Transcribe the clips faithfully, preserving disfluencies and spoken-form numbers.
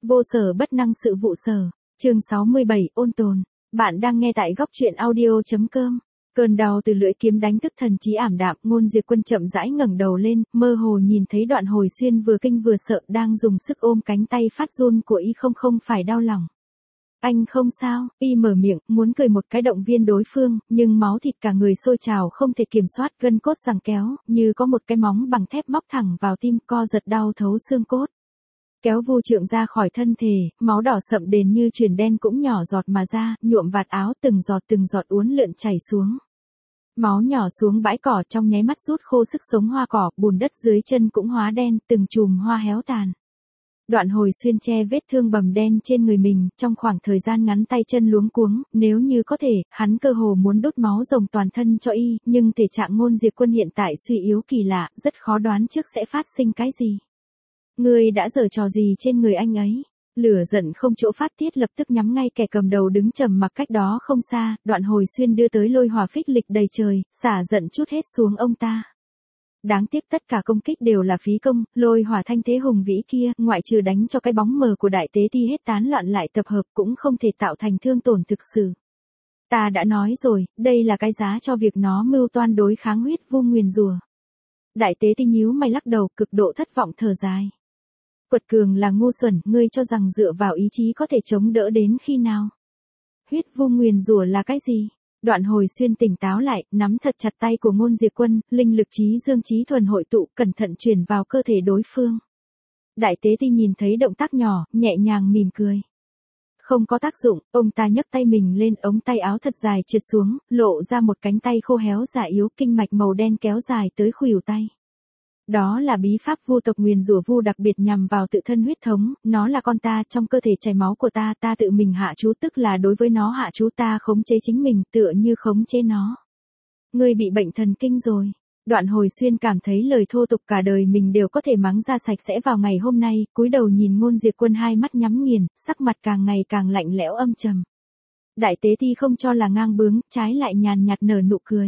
Vô sở bất năng sự vụ sở. Chương sáu mươi bảy, ôn tồn. Bạn đang nghe tại góc truyện audio chấm com. Cơn đau từ lưỡi kiếm đánh thức thần trí ảm đạm, Ngôn Diệp Quân chậm rãi ngẩng đầu lên, mơ hồ nhìn thấy Đoạn Hồi Xuyên vừa kinh vừa sợ đang dùng sức ôm cánh tay phát run của y không không phải đau lòng. Anh không sao, y mở miệng, muốn cười một cái động viên đối phương, nhưng máu thịt cả người sôi trào không thể kiểm soát, gân cốt giằng kéo, như có một cái móng bằng thép móc thẳng vào tim, co giật đau thấu xương cốt. Kéo Vu Trượng ra khỏi thân thể, máu đỏ sậm đền như truyền đen cũng nhỏ giọt mà ra, nhuộm vạt áo từng giọt từng giọt uốn lượn chảy xuống. Máu nhỏ xuống bãi cỏ trong nháy mắt rút khô sức sống hoa cỏ, bùn đất dưới chân cũng hóa đen, từng chùm hoa héo tàn. Đoạn Hồi Xuyên che vết thương bầm đen trên người mình, trong khoảng thời gian ngắn tay chân luống cuống, nếu như có thể, hắn cơ hồ muốn đốt máu rồng toàn thân cho y, nhưng thể trạng Ngôn Diệp Quân hiện tại suy yếu kỳ lạ, rất khó đoán trước sẽ phát sinh cái gì. Ngươi đã giở trò gì trên người anh ấy? Lửa giận không chỗ phát tiết lập tức nhắm ngay kẻ cầm đầu đứng trầm mặc cách đó không xa, Đoạn Hồi Xuyên đưa tới lôi hỏa phích lịch đầy trời, xả giận chút hết xuống ông ta. Đáng tiếc tất cả công kích đều là phí công, lôi hỏa thanh thế hùng vĩ kia, ngoại trừ đánh cho cái bóng mờ của đại tế ti hết tán loạn lại tập hợp cũng không thể tạo thành thương tổn thực sự. Ta đã nói rồi, đây là cái giá cho việc nó mưu toan đối kháng huyết vu nguyền rủa. Đại tế ti nhíu mày lắc đầu, cực độ thất vọng thở dài. Quật cường là ngu xuẩn, ngươi cho rằng dựa vào ý chí có thể chống đỡ đến khi nào? Huyết vu nguyền rủa là cái gì? Đoạn Hồi Xuyên tỉnh táo lại, nắm thật chặt tay của Ngôn Diệp Quân, linh lực trí dương trí thuần hội tụ, cẩn thận truyền vào cơ thể đối phương. Đại tế ti nhìn thấy động tác nhỏ, nhẹ nhàng mỉm cười. Không có tác dụng, ông ta nhấc tay mình lên, ống tay áo thật dài trượt xuống, lộ ra một cánh tay khô héo già yếu, kinh mạch màu đen kéo dài tới khuỷu tay. Đó là bí pháp vu tộc nguyền rủa vu đặc biệt nhằm vào tự thân huyết thống, nó là con ta, trong cơ thể chảy máu của ta, ta tự mình hạ chú, tức là đối với nó hạ chú, ta khống chế chính mình, tựa như khống chế nó. Ngươi bị bệnh thần kinh rồi. Đoạn Hồi Xuyên cảm thấy lời thô tục cả đời mình đều có thể mắng ra sạch sẽ vào ngày hôm nay, cúi đầu nhìn Ngôn Diệp Quân hai mắt nhắm nghiền, sắc mặt càng ngày càng lạnh lẽo âm trầm. Đại tế ti không cho là ngang bướng, trái lại nhàn nhạt nở nụ cười.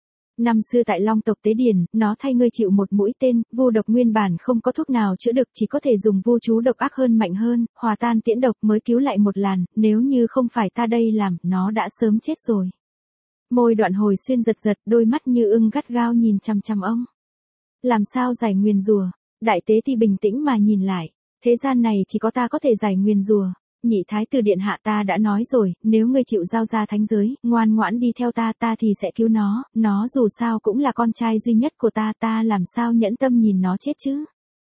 Năm xưa tại Long tộc Tế Điển, nó thay ngươi chịu một mũi tên, vu độc nguyên bản không có thuốc nào chữa được, chỉ có thể dùng vu chú độc ác hơn mạnh hơn, hòa tan tiễn độc mới cứu lại một làn, nếu như không phải ta đây làm, nó đã sớm chết rồi. Môi Đoạn Hồi Xuyên giật giật, đôi mắt như ưng gắt gao nhìn chằm chằm ông. Làm sao giải nguyền rủa? Đại tế ti bình tĩnh mà nhìn lại, thế gian này chỉ có ta có thể giải nguyền rủa. Nhị thái tử điện hạ, ta đã nói rồi, nếu ngươi chịu giao ra thánh giới, ngoan ngoãn đi theo ta, ta thì sẽ cứu nó, nó dù sao cũng là con trai duy nhất của ta, ta làm sao nhẫn tâm nhìn nó chết chứ.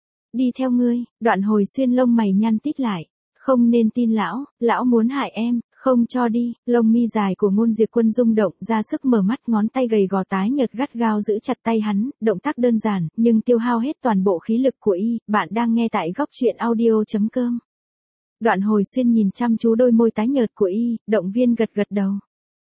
Đi theo ngươi. Đoạn Hồi Xuyên lông mày nhăn tít lại. Không nên tin lão, lão muốn hại em, không cho đi. Lông mi dài của Ngôn Diệp Quân rung động, ra sức mở mắt, ngón tay gầy gò tái nhợt gắt gao giữ chặt tay hắn, động tác đơn giản, nhưng tiêu hao hết toàn bộ khí lực của y. Bạn đang nghe tại góc truyện audio chấm com. Đoạn Hồi Xuyên nhìn chăm chú đôi môi tái nhợt của y, động viên gật gật đầu.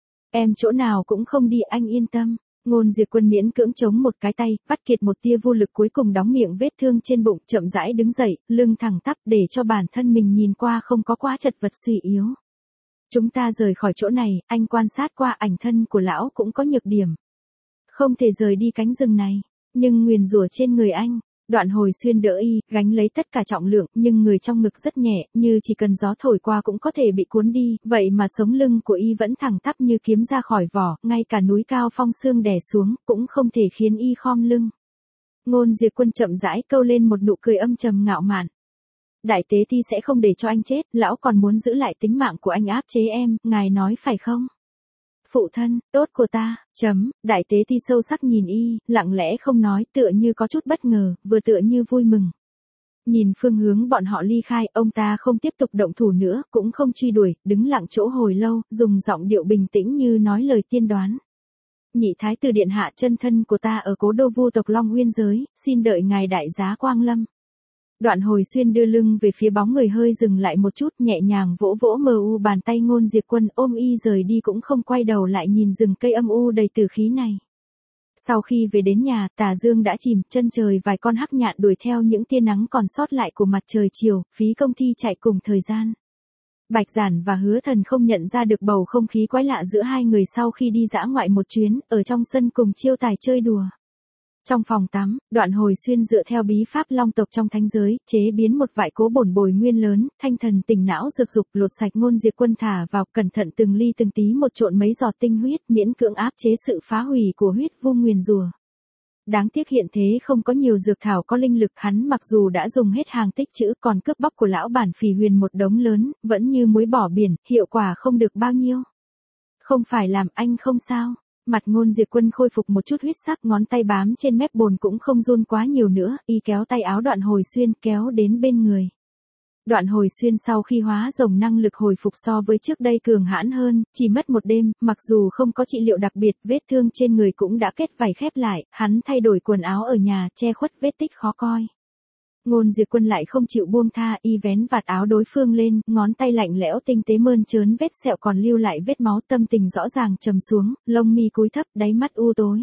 Em chỗ nào cũng không đi, anh yên tâm. Ngôn Diệp Quân miễn cưỡng chống một cái tay, vắt kiệt một tia vô lực cuối cùng đóng miệng vết thương trên bụng, chậm rãi đứng dậy, lưng thẳng tắp để cho bản thân mình nhìn qua không có quá chật vật suy yếu. Chúng ta rời khỏi chỗ này, anh quan sát qua ảnh thân của lão cũng có nhược điểm. Không thể rời đi cánh rừng này, nhưng nguyền rủa trên người anh. Đoạn Hồi Xuyên đỡ y, gánh lấy tất cả trọng lượng, nhưng người trong ngực rất nhẹ, như chỉ cần gió thổi qua cũng có thể bị cuốn đi, vậy mà sống lưng của y vẫn thẳng tắp như kiếm ra khỏi vỏ, ngay cả núi cao phong xương đè xuống, cũng không thể khiến y khom lưng. Ngôn Diệp Quân chậm rãi câu lên một nụ cười âm trầm ngạo mạn. Đại tế ti sẽ không để cho anh chết, lão còn muốn giữ lại tính mạng của anh áp chế em, ngài nói phải không? Phụ thân, tốt của ta, chấm, đại tế ti sâu sắc nhìn y, lặng lẽ không nói, tựa như có chút bất ngờ, vừa tựa như vui mừng. Nhìn phương hướng bọn họ ly khai, ông ta không tiếp tục động thủ nữa, cũng không truy đuổi, đứng lặng chỗ hồi lâu, dùng giọng điệu bình tĩnh như nói lời tiên đoán. Nhị thái tử điện hạ, chân thân của ta ở cố đô vu tộc Long Uyên giới, xin đợi ngài đại giá quang lâm. Đoạn Hồi Xuyên đưa lưng về phía bóng người hơi dừng lại một chút, nhẹ nhàng vỗ vỗ mờ u bàn tay Ngôn Diệp Quân, ôm y rời đi cũng không quay đầu lại nhìn rừng cây âm u đầy tử khí này. Sau khi về đến nhà, tà dương đã chìm, chân trời vài con hắc nhạn đuổi theo những tia nắng còn sót lại của mặt trời chiều, phí công thi chạy cùng thời gian. Bạch Giản và Hứa Thần không nhận ra được bầu không khí quái lạ giữa hai người sau khi đi dã ngoại một chuyến, ở trong sân cùng Chiêu Tài chơi đùa. Trong phòng tắm, Đoạn Hồi Xuyên dựa theo bí pháp long tộc trong thánh giới, chế biến một vại cố bổn bồi nguyên lớn, thanh thần tỉnh não dược dục lột sạch Ngôn Diệp Quân thả vào, cẩn thận từng ly từng tí một trộn mấy giọt tinh huyết, miễn cưỡng áp chế sự phá hủy của huyết vu nguyền rủa. Đáng tiếc hiện thế không có nhiều dược thảo có linh lực, hắn mặc dù đã dùng hết hàng tích trữ, còn cướp bóc của lão bản Phỉ Huyền một đống lớn, vẫn như muối bỏ biển, hiệu quả không được bao nhiêu. Không phải làm anh không sao. Mặt Ngôn Diệp Quân khôi phục một chút huyết sắc, ngón tay bám trên mép bồn cũng không run quá nhiều nữa, y kéo tay áo Đoạn Hồi Xuyên kéo đến bên người. Đoạn Hồi Xuyên sau khi hóa rồng năng lực hồi phục so với trước đây cường hãn hơn, chỉ mất một đêm, mặc dù không có trị liệu đặc biệt, vết thương trên người cũng đã kết vảy khép lại, hắn thay đổi quần áo ở nhà, che khuất vết tích khó coi. Ngôn Diệp Quân lại không chịu buông tha, y vén vạt áo đối phương lên, ngón tay lạnh lẽo tinh tế mơn trớn vết sẹo còn lưu lại vết máu, tâm tình rõ ràng trầm xuống, lông mi cúi thấp, đáy mắt u tối.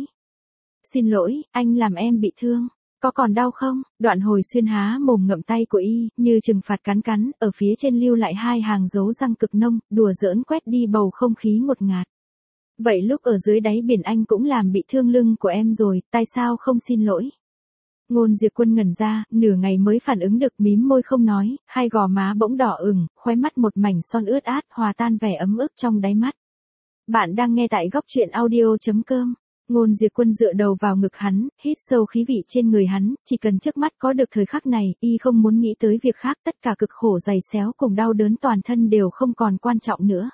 Xin lỗi, anh làm em bị thương. Có còn đau không? Đoạn Hồi Xuyên há mồm ngậm tay của y, như trừng phạt cắn cắn, ở phía trên lưu lại hai hàng dấu răng cực nông, đùa giỡn quét đi bầu không khí ngột ngạt. Vậy lúc ở dưới đáy biển anh cũng làm bị thương lưng của em rồi, tại sao không xin lỗi? Ngôn Diệp Quân ngẩn ra, nửa ngày mới phản ứng được, mím môi không nói, hai gò má bỗng đỏ ửng, khóe mắt một mảnh son ướt át, hòa tan vẻ ấm ức trong đáy mắt. Bạn đang nghe tại góc truyện audio chấm com. Ngôn Diệp Quân dựa đầu vào ngực hắn, hít sâu khí vị trên người hắn, chỉ cần trước mắt có được thời khắc này, y không muốn nghĩ tới việc khác, tất cả cực khổ dày xéo cùng đau đớn toàn thân đều không còn quan trọng nữa.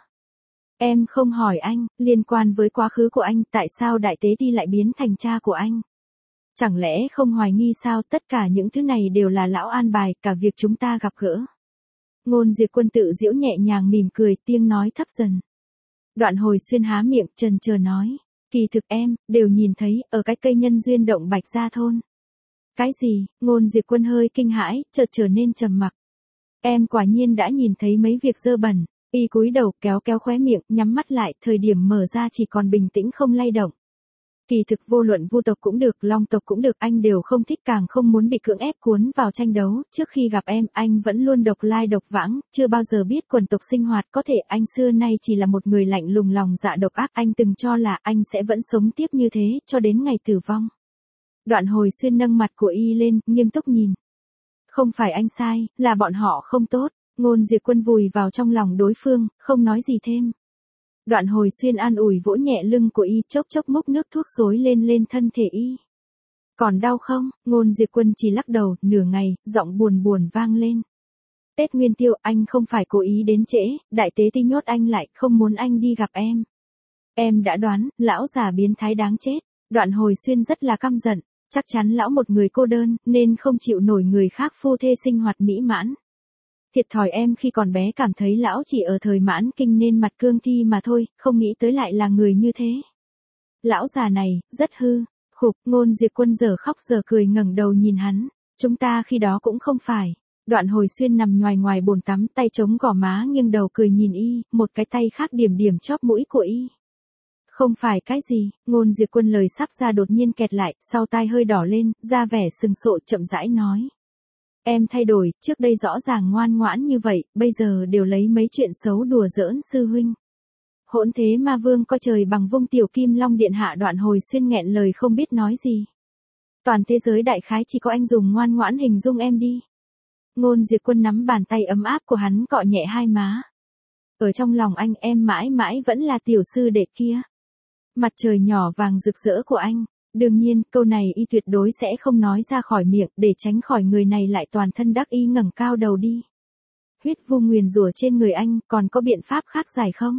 Em không hỏi anh, liên quan với quá khứ của anh, tại sao Đại Tế Ti lại biến thành cha của anh? Chẳng lẽ không hoài nghi sao, tất cả những thứ này đều là lão an bài, cả việc chúng ta gặp gỡ. Ngôn Diệp Quân tự giễu nhẹ nhàng mỉm cười, tiếng nói thấp dần. Đoạn Hồi Xuyên há miệng, chần chờ nói. Kỳ thực em, đều nhìn thấy, ở cái cây nhân duyên động Bạch Gia thôn. Cái gì? Ngôn Diệp Quân hơi kinh hãi, chợt trở nên trầm mặc. Em quả nhiên đã nhìn thấy mấy việc dơ bẩn. Y cúi đầu, kéo kéo khóe miệng, nhắm mắt lại, thời điểm mở ra chỉ còn bình tĩnh không lay động. Kỳ thực vô luận Vu tộc cũng được, Long tộc cũng được, anh đều không thích, càng không muốn bị cưỡng ép cuốn vào tranh đấu. Trước khi gặp em, anh vẫn luôn độc lai độc vãng, chưa bao giờ biết quần tộc sinh hoạt, có thể anh xưa nay chỉ là một người lạnh lùng lòng dạ độc ác, anh từng cho là anh sẽ vẫn sống tiếp như thế, cho đến ngày tử vong. Đoạn Hồi Xuyên nâng mặt của y lên, nghiêm túc nhìn. Không phải anh sai, là bọn họ không tốt. Ngôn Diệp Quân vùi vào trong lòng đối phương, không nói gì thêm. Đoạn Hồi Xuyên an ủi vỗ nhẹ lưng của y, chốc chốc múc nước thuốc xối lên lên thân thể y. Còn đau không? Ngôn Diệp Quân chỉ lắc đầu, nửa ngày, giọng buồn buồn vang lên. Tết Nguyên Tiêu, anh không phải cố ý đến trễ, Đại Tế Ti nhốt anh lại, không muốn anh đi gặp em. Em đã đoán, lão già biến thái đáng chết. Đoạn Hồi Xuyên rất là căm giận, chắc chắn lão một người cô đơn, nên không chịu nổi người khác phu thê sinh hoạt mỹ mãn. Thiệt thòi em khi còn bé cảm thấy lão chỉ ở thời mãn kinh nên mặt cương thi mà thôi, không nghĩ tới lại là người như thế. Lão già này, rất hư. Khục. Ngôn Diệp Quân giờ khóc giờ cười ngẩng đầu nhìn hắn. Chúng ta khi đó cũng không phải. Đoạn Hồi Xuyên nằm ngoài ngoài bồn tắm, tay chống gò má nghiêng đầu cười nhìn y, một cái tay khác điểm điểm chóp mũi của y. Không phải cái gì? Ngôn Diệp Quân lời sắp ra đột nhiên kẹt lại, sau tai hơi đỏ lên, ra vẻ sừng sộ chậm rãi nói. Em thay đổi, trước đây rõ ràng ngoan ngoãn như vậy, bây giờ đều lấy mấy chuyện xấu đùa giỡn sư huynh. Hỗn thế ma vương coi trời bằng vung tiểu kim long điện hạ. Đoạn Hồi Xuyên nghẹn lời không biết nói gì. Toàn thế giới đại khái chỉ có anh dùng ngoan ngoãn hình dung em đi. Ngôn Diệp Quân nắm bàn tay ấm áp của hắn cọ nhẹ hai má. Ở trong lòng anh em mãi mãi vẫn là tiểu sư đệ kia. Mặt trời nhỏ vàng rực rỡ của anh. Đương nhiên, câu này y tuyệt đối sẽ không nói ra khỏi miệng, để tránh khỏi người này lại toàn thân đắc y ngẩng cao đầu đi. Huyết vu nguyền rủa trên người anh, còn có biện pháp khác giải không?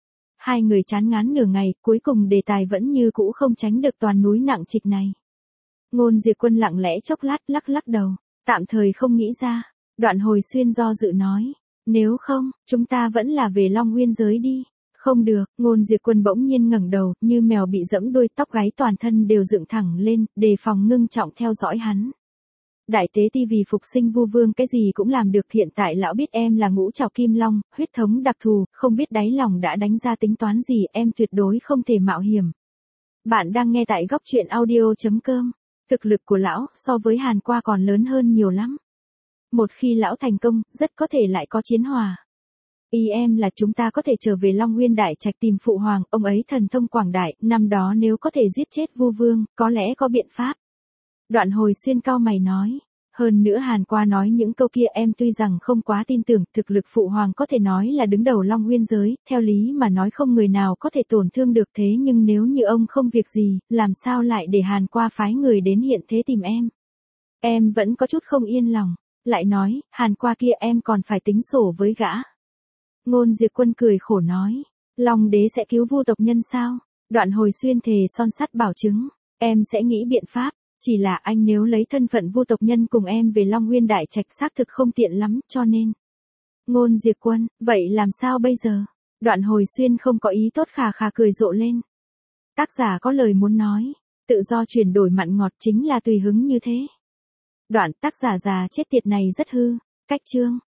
Hai người chán ngán nửa ngày, cuối cùng đề tài vẫn như cũ không tránh được toàn núi nặng trịch này. Ngôn Diệp Quân lặng lẽ chốc lát, lắc lắc đầu, tạm thời không nghĩ ra. Đoạn Hồi Xuyên do dự nói, nếu không, chúng ta vẫn là về Long Nguyên giới đi. Không được. Ngôn Diệp Quân bỗng nhiên ngẩng đầu, như mèo bị giẫm đuôi, tóc gáy toàn thân đều dựng thẳng lên, đề phòng ngưng trọng theo dõi hắn. Đại Tế Ti vì phục sinh Vu Vương cái gì cũng làm được, hiện tại lão biết em là ngũ trảo kim long, huyết thống đặc thù, không biết đáy lòng đã đánh ra tính toán gì, em tuyệt đối không thể mạo hiểm. Bạn đang nghe tại góc truyện audio chấm com. Thực lực của lão so với Hàn Qua còn lớn hơn nhiều lắm. Một khi lão thành công, rất có thể lại có chiến hòa. Ý em là chúng ta có thể trở về Long Nguyên Đại Trạch tìm phụ hoàng, ông ấy thần thông quảng đại, năm đó nếu có thể giết chết Vu Vương, có lẽ có biện pháp. Đoạn Hồi Xuyên cau mày nói. Hơn nữa Hàn Qua nói những câu kia em tuy rằng không quá tin tưởng, thực lực phụ hoàng có thể nói là đứng đầu Long Uyên giới, theo lý mà nói không người nào có thể tổn thương được, thế nhưng nếu như ông không việc gì, làm sao lại để Hàn Qua phái người đến hiện thế tìm em? Em vẫn có chút không yên lòng, lại nói, Hàn Qua kia em còn phải tính sổ với gã. Ngôn Diệp Quân cười khổ nói, Long đế sẽ cứu Vu tộc nhân sao? Đoạn Hồi Xuyên thề son sắt bảo chứng, em sẽ nghĩ biện pháp. Chỉ là anh nếu lấy thân phận Vu tộc nhân cùng em về Long Nguyên Đại Trạch xác thực không tiện lắm, cho nên. Ngôn Diệp Quân, vậy làm sao bây giờ? Đoạn Hồi Xuyên không có ý tốt khà khà cười rộ lên. Tác giả có lời muốn nói, tự do chuyển đổi mặn ngọt chính là tùy hứng như thế. Đoạn tác giả già chết tiệt này rất hư, cách chương.